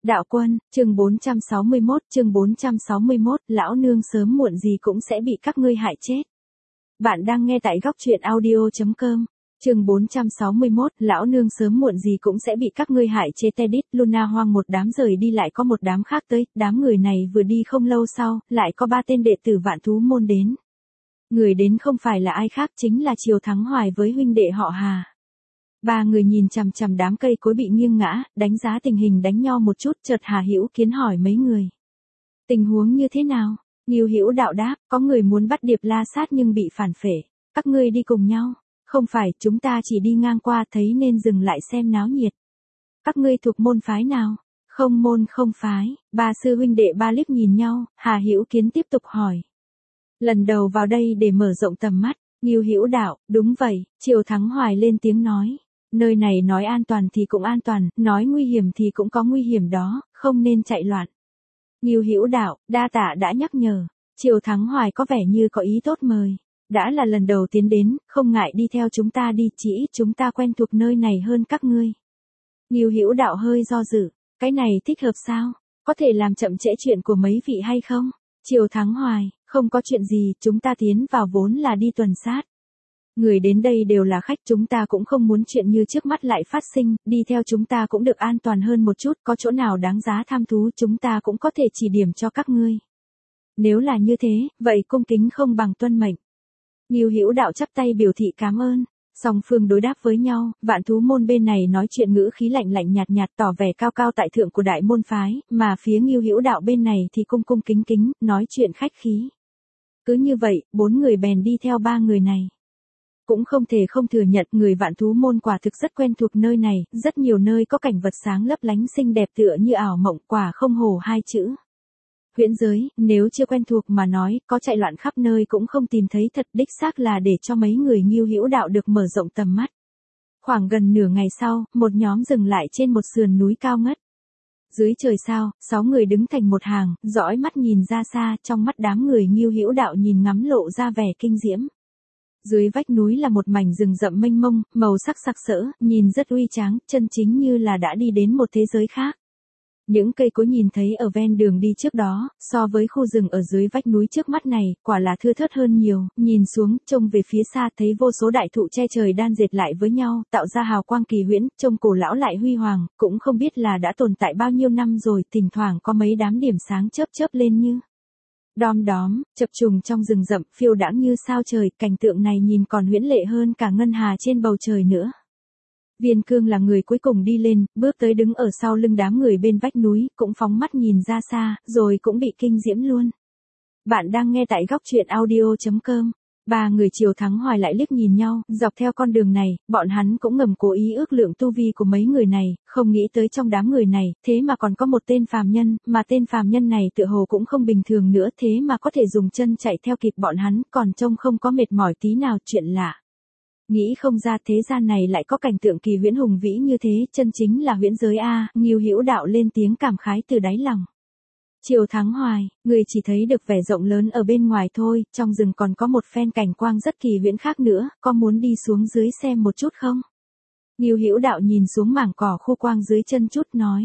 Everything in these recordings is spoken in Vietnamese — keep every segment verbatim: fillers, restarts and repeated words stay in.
Đạo Quân, chương bốn trăm sáu mươi mốt, chương bốn trăm sáu mươi mốt, lão nương sớm muộn gì cũng sẽ bị các ngươi hại chết. Bạn đang nghe tại góc truyện audio chấm com. Chương bốn trăm sáu mươi mốt, lão nương sớm muộn gì cũng sẽ bị các ngươi hại chết. Tedit, Luna hoang một đám rời đi lại có một đám khác tới, đám người này vừa đi không lâu sau, lại có ba tên đệ tử Vạn Thú môn đến. Người đến không phải là ai khác chính là Triều Thắng Hoài với huynh đệ họ Hà. Ba người nhìn chằm chằm đám cây cối bị nghiêng ngã, đánh giá tình hình đánh nhau một chút, chợt Hà Hữu Kiến hỏi mấy người. Tình huống như thế nào? Ngưu Hữu Đạo đáp, có người muốn bắt Điệp La Sát nhưng bị phản phệ, các ngươi đi cùng nhau. Không phải, chúng ta chỉ đi ngang qua thấy nên dừng lại xem náo nhiệt. Các ngươi thuộc môn phái nào? Không môn không phái. Ba sư huynh đệ ba liếc nhìn nhau, Hà Hữu Kiến tiếp tục hỏi. Lần đầu vào đây để mở rộng tầm mắt. Ngưu Hữu Đạo, đúng vậy. Triều Thắng Hoài lên tiếng nói. Nơi này nói an toàn thì cũng an toàn, nói nguy hiểm thì cũng có nguy hiểm đó, không nên chạy loạn. Ngưu Hữu Đạo, đa tạ đã nhắc nhở. Triều Thắng Hoài có vẻ như có ý tốt mời. Đã là lần đầu tiến đến, không ngại đi theo chúng ta đi, chỉ ít chúng ta quen thuộc nơi này hơn các ngươi. Ngưu Hữu Đạo hơi do dự, cái này thích hợp sao? Có thể làm chậm trễ chuyện của mấy vị hay không? Triều Thắng Hoài, không có chuyện gì, chúng ta tiến vào vốn là đi tuần sát. Người đến đây đều là khách, chúng ta cũng không muốn chuyện như trước mắt lại phát sinh, đi theo chúng ta cũng được an toàn hơn một chút, có chỗ nào đáng giá tham thú chúng ta cũng có thể chỉ điểm cho các ngươi. Nếu là như thế, vậy cung kính không bằng tuân mệnh. Ngưu Hữu Đạo chắp tay biểu thị cảm ơn, song phương đối đáp với nhau, Vạn Thú môn bên này nói chuyện ngữ khí lạnh lạnh nhạt nhạt tỏ vẻ cao cao tại thượng của đại môn phái, mà phía Ngưu Hữu Đạo bên này thì cung cung kính kính, nói chuyện khách khí. Cứ như vậy, bốn người bèn đi theo ba người này. Cũng không thể không thừa nhận người Vạn Thú môn quả thực rất quen thuộc nơi này, rất nhiều nơi có cảnh vật sáng lấp lánh xinh đẹp tựa như ảo mộng, quả không hổ hai chữ. Huyễn giới, nếu chưa quen thuộc mà nói, có chạy loạn khắp nơi cũng không tìm thấy thật, đích xác là để cho mấy người Ngưu Hữu Đạo được mở rộng tầm mắt. Khoảng gần nửa ngày sau, một nhóm dừng lại trên một sườn núi cao ngất. Dưới trời sao, sáu người đứng thành một hàng, dõi mắt nhìn ra xa, trong mắt đám người Ngưu Hữu Đạo nhìn ngắm lộ ra vẻ kinh diễm. Dưới vách núi là một mảnh rừng rậm mênh mông, màu sắc sặc sỡ, nhìn rất uy tráng, chân chính như là đã đi đến một thế giới khác. Những cây cối nhìn thấy ở ven đường đi trước đó, so với khu rừng ở dưới vách núi trước mắt này, quả là thưa thớt hơn nhiều, nhìn xuống, trông về phía xa thấy vô số đại thụ che trời đan dệt lại với nhau, tạo ra hào quang kỳ huyễn, trông cổ lão lại huy hoàng, cũng không biết là đã tồn tại bao nhiêu năm rồi, thỉnh thoảng có mấy đám điểm sáng chớp chớp lên như đom đóm, chập trùng trong rừng rậm, phiêu đãng như sao trời, cảnh tượng này nhìn còn huyễn lệ hơn cả ngân hà trên bầu trời nữa. Viên Cương là người cuối cùng đi lên, bước tới đứng ở sau lưng đám người bên vách núi, cũng phóng mắt nhìn ra xa, rồi cũng bị kinh diễm luôn. Bạn đang nghe tại góc truyện audio chấm com. Ba người Triều Thắng Hoài lại liếc nhìn nhau, dọc theo con đường này, bọn hắn cũng ngầm cố ý ước lượng tu vi của mấy người này, không nghĩ tới trong đám người này, thế mà còn có một tên phàm nhân, mà tên phàm nhân này tựa hồ cũng không bình thường nữa, thế mà có thể dùng chân chạy theo kịp bọn hắn, còn trông không có mệt mỏi tí nào, chuyện lạ. Nghĩ không ra thế gian này lại có cảnh tượng kỳ huyễn hùng vĩ như thế, chân chính là huyễn giới a. Ngưu Hữu Đạo lên tiếng cảm khái từ đáy lòng. Triều Thắng Hoài, người chỉ thấy được vẻ rộng lớn ở bên ngoài thôi, trong rừng còn có một phen cảnh quang rất kỳ huyễn khác nữa, có muốn đi xuống dưới xem một chút không? Ngưu Hữu Đạo nhìn xuống mảng cỏ khu quang dưới chân chút nói.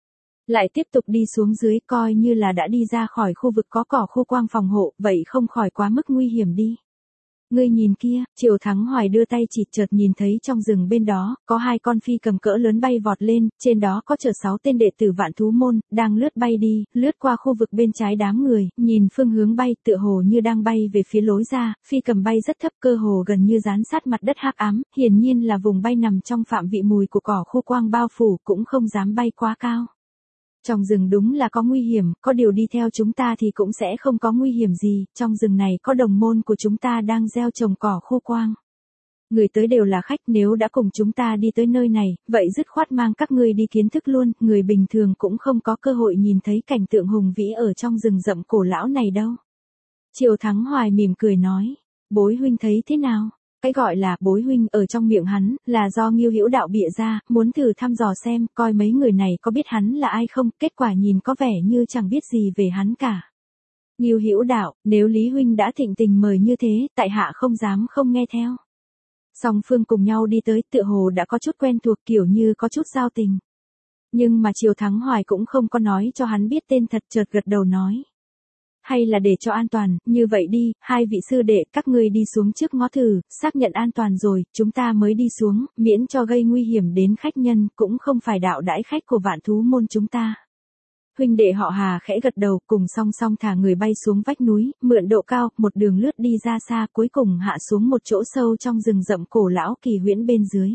Lại tiếp tục đi xuống dưới, coi như là đã đi ra khỏi khu vực có cỏ khu quang phòng hộ, vậy không khỏi quá mức nguy hiểm đi. Ngươi nhìn kia, Triều Thắng Hoài đưa tay chỉ, chợt nhìn thấy trong rừng bên đó, có hai con phi cầm cỡ lớn bay vọt lên, trên đó có chở sáu tên đệ tử Vạn Thú môn, đang lướt bay đi, lướt qua khu vực bên trái đám người, nhìn phương hướng bay, tựa hồ như đang bay về phía lối ra, phi cầm bay rất thấp, cơ hồ gần như dán sát mặt đất hắc ám, hiển nhiên là vùng bay nằm trong phạm vị mùi của cỏ khu quang bao phủ, cũng không dám bay quá cao. Trong rừng đúng là có nguy hiểm, có điều đi theo chúng ta thì cũng sẽ không có nguy hiểm gì, trong rừng này có đồng môn của chúng ta đang gieo trồng cỏ khu quang. Người tới đều là khách, nếu đã cùng chúng ta đi tới nơi này, vậy dứt khoát mang các ngươi đi kiến thức luôn, người bình thường cũng không có cơ hội nhìn thấy cảnh tượng hùng vĩ ở trong rừng rậm cổ lão này đâu. Triều Thắng Hoài mỉm cười nói, bối huynh thấy thế nào? Cái gọi là bối huynh ở trong miệng hắn, là do Ngưu Hữu Đạo bịa ra, muốn thử thăm dò xem, coi mấy người này có biết hắn là ai không, kết quả nhìn có vẻ như chẳng biết gì về hắn cả. Ngưu Hữu Đạo, nếu Lý huynh đã thịnh tình mời như thế, tại hạ không dám không nghe theo. Song phương cùng nhau đi tới, tựa hồ đã có chút quen thuộc, kiểu như có chút giao tình. Nhưng mà Triều Thắng Hoài cũng không có nói cho hắn biết tên thật, chợt gật đầu nói. Hay là để cho an toàn, như vậy đi, hai vị sư đệ, các ngươi đi xuống trước ngó thử, xác nhận an toàn rồi, chúng ta mới đi xuống, miễn cho gây nguy hiểm đến khách nhân, cũng không phải đạo đãi khách của Vạn Thú môn chúng ta. Huynh đệ họ Hà khẽ gật đầu, cùng song song thả người bay xuống vách núi, mượn độ cao, một đường lướt đi ra xa, cuối cùng hạ xuống một chỗ sâu trong rừng rậm cổ lão kỳ huyễn bên dưới.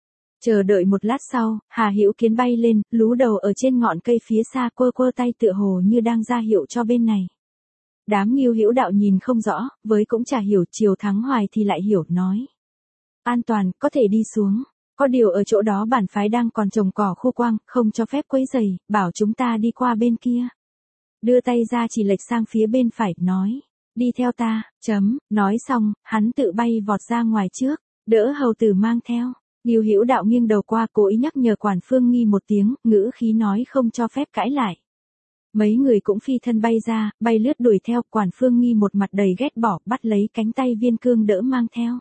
Chờ đợi một lát sau, Hà Hữu Kiến bay lên, lú đầu ở trên ngọn cây phía xa, quơ quơ tay tựa hồ như đang ra hiệu cho bên này. Đám Ngưu Hữu Đạo nhìn không rõ, với cũng chả hiểu, Triều Thắng Hoài thì lại hiểu, nói. An toàn, có thể đi xuống. Có điều ở chỗ đó bản phái đang còn trồng cỏ khô quang, không cho phép quấy rầy, bảo chúng ta đi qua bên kia. Đưa tay ra chỉ lệch sang phía bên phải, nói. Đi theo ta, chấm, nói xong, hắn tự bay vọt ra ngoài trước, đỡ hầu tử mang theo. Ngưu Hữu Đạo nghiêng đầu qua, cố ý nhắc nhở Quản Phương Nghi một tiếng, ngữ khí nói không cho phép cãi lại. Mấy người cũng phi thân bay ra, bay lướt đuổi theo, Quản Phương Nghi một mặt đầy ghét bỏ, bắt lấy cánh tay Viên Cương đỡ mang theo.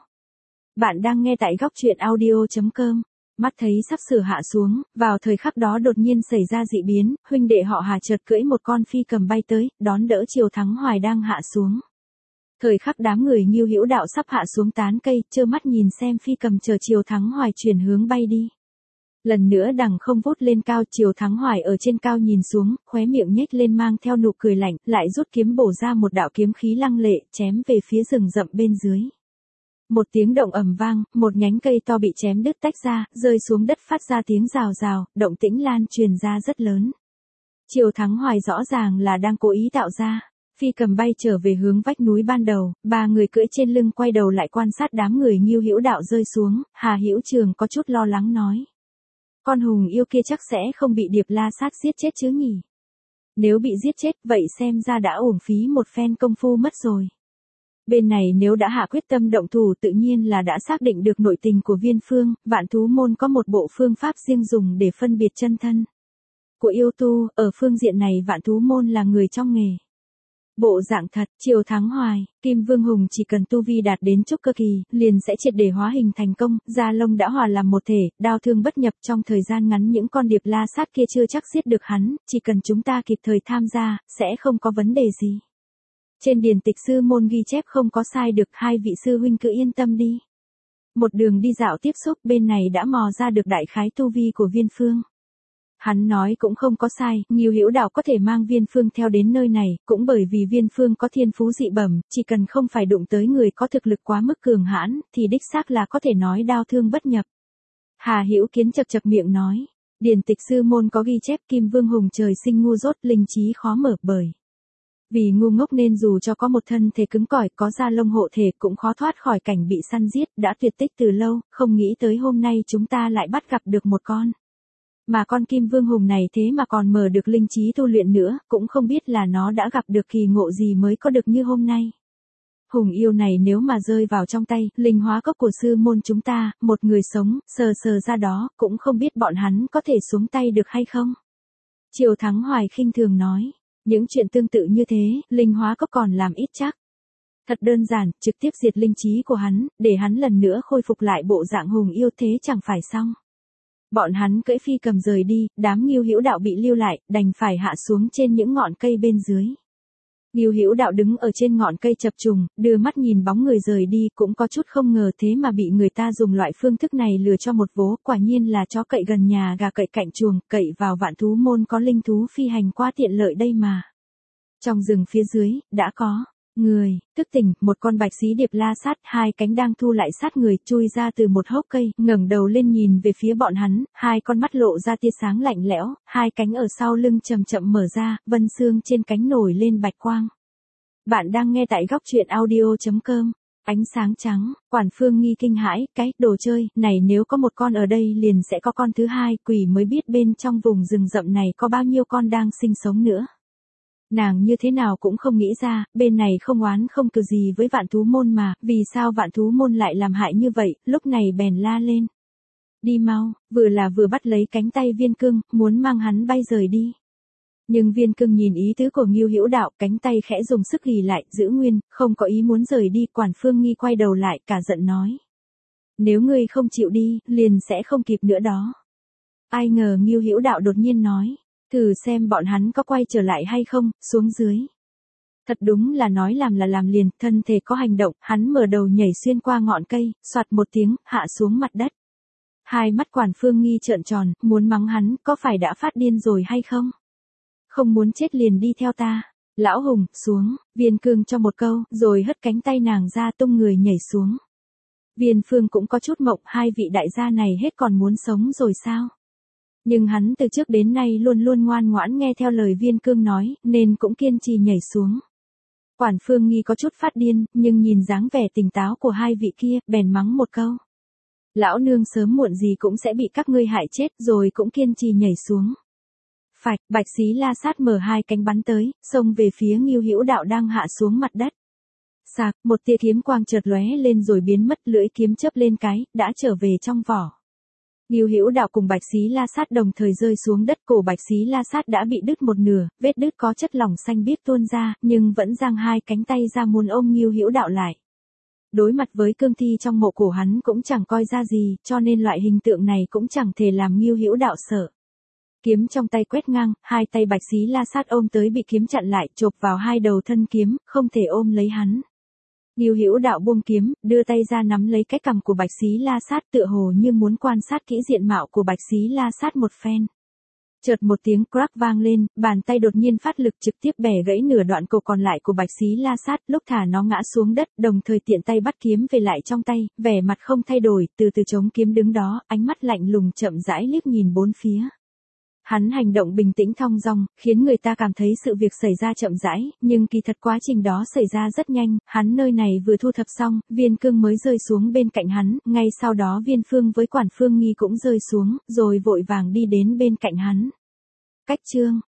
Bạn đang nghe tại góc truyện audio chấm com. Mắt thấy sắp sửa hạ xuống, vào thời khắc đó đột nhiên xảy ra dị biến, huynh đệ họ Hà chợt cưỡi một con phi cầm bay tới, đón đỡ Triều Thắng Hoài đang hạ xuống. Thời khắc đám người Ngưu Hữu Đạo sắp hạ xuống tán cây, trơ mắt nhìn xem phi cầm chờ Triều Thắng Hoài chuyển hướng bay đi. Lần nữa đằng không vút lên cao, Triều Thắng Hoài ở trên cao nhìn xuống, khóe miệng nhếch lên mang theo nụ cười lạnh, lại rút kiếm bổ ra một đạo kiếm khí lăng lệ, chém về phía rừng rậm bên dưới. Một tiếng động ầm vang, một nhánh cây to bị chém đứt tách ra, rơi xuống đất phát ra tiếng rào rào, động tĩnh lan truyền ra rất lớn. Triều Thắng Hoài rõ ràng là đang cố ý tạo ra. Phi cầm bay trở về hướng vách núi ban đầu, ba người cưỡi trên lưng quay đầu lại quan sát đám người Ngưu Hữu Đạo rơi xuống, Hà Hữu Trường có chút lo lắng nói. Con hùng yêu kia chắc sẽ không bị Điệp La Sát giết chết chứ nhỉ? Nếu bị giết chết, vậy xem ra đã uổng phí một phen công phu mất rồi. Bên này nếu đã hạ quyết tâm động thủ tự nhiên là đã xác định được nội tình của Viên Phương, Vạn Thú môn có một bộ phương pháp riêng dùng để phân biệt chân thân của yêu tu, ở phương diện này Vạn Thú môn là người trong nghề. Bộ dạng thật, Triều Thắng Hoài, Kim Vương Hùng chỉ cần tu vi đạt đến trúc cơ kỳ, liền sẽ triệt để hóa hình thành công, da lông đã hòa làm một thể, đao thương bất nhập, trong thời gian ngắn những con Điệp La Sát kia chưa chắc giết được hắn, chỉ cần chúng ta kịp thời tham gia, sẽ không có vấn đề gì. Trên điển tịch sư môn ghi chép không có sai được, hai vị sư huynh cứ yên tâm đi. Một đường đi dạo tiếp xúc, bên này đã mò ra được đại khái tu vi của Viên Phương. Hắn nói cũng không có sai, Ngưu Hữu Đạo có thể mang Viên Phương theo đến nơi này, cũng bởi vì Viên Phương có thiên phú dị bẩm, chỉ cần không phải đụng tới người có thực lực quá mức cường hãn, thì đích xác là có thể nói đao thương bất nhập. Hà Hữu Kiến chật chật miệng nói, điển tịch sư môn có ghi chép Kim Vương Hùng trời sinh ngu dốt, linh trí khó mở, bởi vì ngu ngốc nên dù cho có một thân thể cứng cỏi, có da lông hộ thể cũng khó thoát khỏi cảnh bị săn giết, đã tuyệt tích từ lâu, không nghĩ tới hôm nay chúng ta lại bắt gặp được một con. Mà con Kim Vương Hùng này thế mà còn mở được linh trí tu luyện nữa, cũng không biết là nó đã gặp được kỳ ngộ gì mới có được như hôm nay. Hùng yêu này nếu mà rơi vào trong tay, linh hóa cốc của sư môn chúng ta, một người sống, sờ sờ ra đó, cũng không biết bọn hắn có thể xuống tay được hay không. Triều Thắng Hoài khinh thường nói, những chuyện tương tự như thế, linh hóa cốc còn làm ít chắc. Thật đơn giản, trực tiếp diệt linh trí của hắn, để hắn lần nữa khôi phục lại bộ dạng hùng yêu thế chẳng phải xong. Bọn hắn cưỡi phi cầm rời đi, đám Ngưu Hữu Đạo bị lưu lại, đành phải hạ xuống trên những ngọn cây bên dưới. Ngưu Hữu Đạo đứng ở trên ngọn cây chập trùng, đưa mắt nhìn bóng người rời đi, cũng có chút không ngờ thế mà bị người ta dùng loại phương thức này lừa cho một vố, quả nhiên là chó cậy gần nhà gà cậy cạnh chuồng, cậy vào Vạn Thú môn có linh thú phi hành qua tiện lợi đây mà. Trong rừng phía dưới, đã có người, thức tỉnh, một con bạch xí Điệp La Sát, hai cánh đang thu lại sát người, chui ra từ một hốc cây, ngẩng đầu lên nhìn về phía bọn hắn, hai con mắt lộ ra tia sáng lạnh lẽo, hai cánh ở sau lưng chậm chậm mở ra, vân xương trên cánh nổi lên bạch quang. Bạn đang nghe tại góc truyện audio chấm com. Ánh sáng trắng, Quản Phương Nghi kinh hãi, cái đồ chơi này nếu có một con ở đây liền sẽ có con thứ hai, quỷ mới biết bên trong vùng rừng rậm này có bao nhiêu con đang sinh sống nữa. Nàng như thế nào cũng không nghĩ ra, bên này không oán không cừu gì với Vạn Thú môn mà, vì sao Vạn Thú môn lại làm hại như vậy, lúc này bèn la lên. Đi mau, vừa là vừa bắt lấy cánh tay Viên Cương, muốn mang hắn bay rời đi. Nhưng Viên Cương nhìn ý tứ của Ngưu Hữu Đạo, cánh tay khẽ dùng sức ghì lại, giữ nguyên, không có ý muốn rời đi, Quản Phương Nghi quay đầu lại, cả giận nói. Nếu ngươi không chịu đi, liền sẽ không kịp nữa đó. Ai ngờ Ngưu Hữu Đạo đột nhiên nói, thử xem bọn hắn có quay trở lại hay không, xuống dưới. Thật đúng là nói làm là làm liền, thân thể có hành động, hắn mở đầu nhảy xuyên qua ngọn cây, soạt một tiếng, hạ xuống mặt đất. Hai mắt Quản Phương Nghi trợn tròn, muốn mắng hắn, có phải đã phát điên rồi hay không? Không muốn chết liền đi theo ta. Lão Hùng, xuống, Viên Cương cho một câu, rồi hất cánh tay nàng ra tung người nhảy xuống. Viên Phương cũng có chút mộng, hai vị đại gia này hết còn muốn sống rồi sao? Nhưng hắn từ trước đến nay luôn luôn ngoan ngoãn nghe theo lời Viên Cương nói, nên cũng kiên trì nhảy xuống. Quản Phương Nghi có chút phát điên, nhưng nhìn dáng vẻ tỉnh táo của hai vị kia, bèn mắng một câu. Lão nương sớm muộn gì cũng sẽ bị các ngươi hại chết, rồi cũng kiên trì nhảy xuống. Phạch, Bạch Xí La Sát mở hai cánh bắn tới, xông về phía Ngưu Hữu Đạo đang hạ xuống mặt đất. Sạc, một tia kiếm quang chợt lóe lên rồi biến mất, lưỡi kiếm chớp lên cái, đã trở về trong vỏ. Ngưu Hữu Đạo cùng Bạch Xí La Sát đồng thời rơi xuống đất, cổ Bạch Xí La Sát đã bị đứt một nửa, vết đứt có chất lỏng xanh biếc tuôn ra, nhưng vẫn giang hai cánh tay ra muốn ôm Ngưu Hữu Đạo lại. Đối mặt với cương thi trong mộ cổ hắn cũng chẳng coi ra gì, cho nên loại hình tượng này cũng chẳng thể làm Ngưu Hữu Đạo sợ. Kiếm trong tay quét ngang, hai tay Bạch Xí La Sát ôm tới bị kiếm chặn lại, chộp vào hai đầu thân kiếm, không thể ôm lấy hắn. Ngưu Hữu Đạo buông kiếm, đưa tay ra nắm lấy cái cằm của Bạch Xí La Sát, tựa hồ như muốn quan sát kỹ diện mạo của Bạch Xí La Sát một phen. Chợt một tiếng crack vang lên, bàn tay đột nhiên phát lực trực tiếp bẻ gãy nửa đoạn cổ còn lại của Bạch Xí La Sát, lúc thả nó ngã xuống đất, đồng thời tiện tay bắt kiếm về lại trong tay, vẻ mặt không thay đổi, từ từ chống kiếm đứng đó, ánh mắt lạnh lùng chậm rãi liếc nhìn bốn phía. Hắn hành động bình tĩnh thong dong, khiến người ta cảm thấy sự việc xảy ra chậm rãi, nhưng kỳ thật quá trình đó xảy ra rất nhanh, hắn nơi này vừa thu thập xong, Viên Cương mới rơi xuống bên cạnh hắn, ngay sau đó Viên Phương với Quản Phương Nghi cũng rơi xuống, rồi vội vàng đi đến bên cạnh hắn. Cách chương